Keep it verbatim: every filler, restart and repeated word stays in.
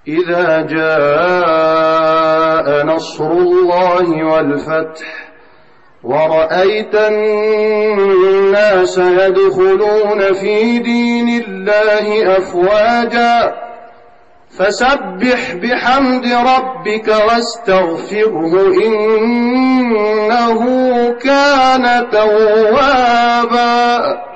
إذا جاء نصر الله والفتح ورأيت الناس يدخلون في دين الله أفواجا فسبح بحمد ربك واستغفره إنه كان توابا.